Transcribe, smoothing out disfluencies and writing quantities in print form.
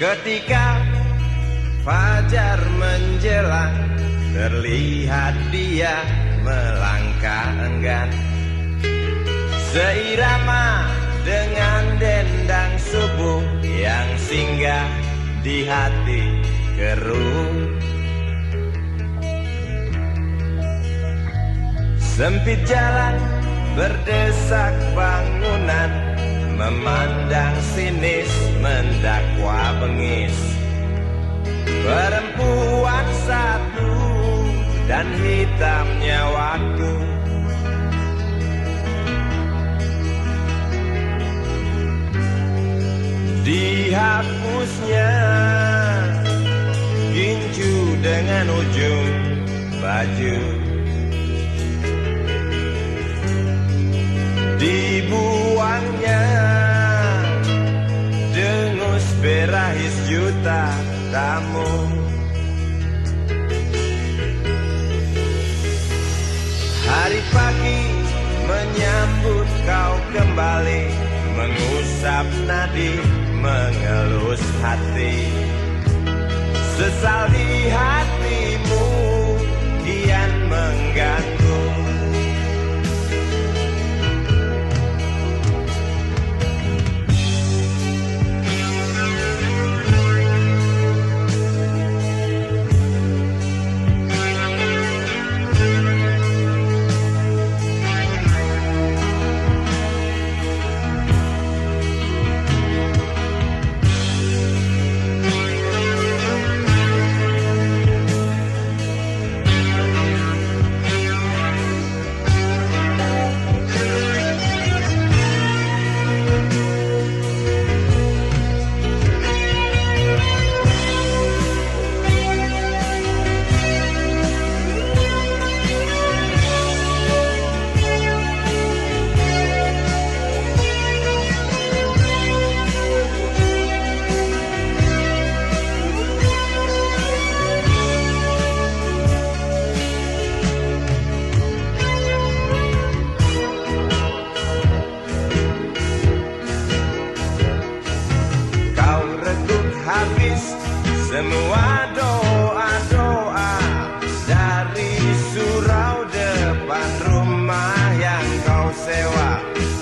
Ketika fajar menjelang, terlihat dia melangkah enggan, seirama dengan dendang subuh yang singgah di hati keruh. Sempit jalan, berdesak bangunan, memandang sinis, mendakwa bengis. Perempuan satu dan hitamnya waktu. Dihapusnya gincu dengan ujung baju. Dibuangnya dengus berahis juta tamu. Hari pagi menyambut kau kembali, mengusap nadi, mengelus hati. Sesal di hatimu kian mengganggu. Semua doa-doa dari surau depan rumah yang kau sewa.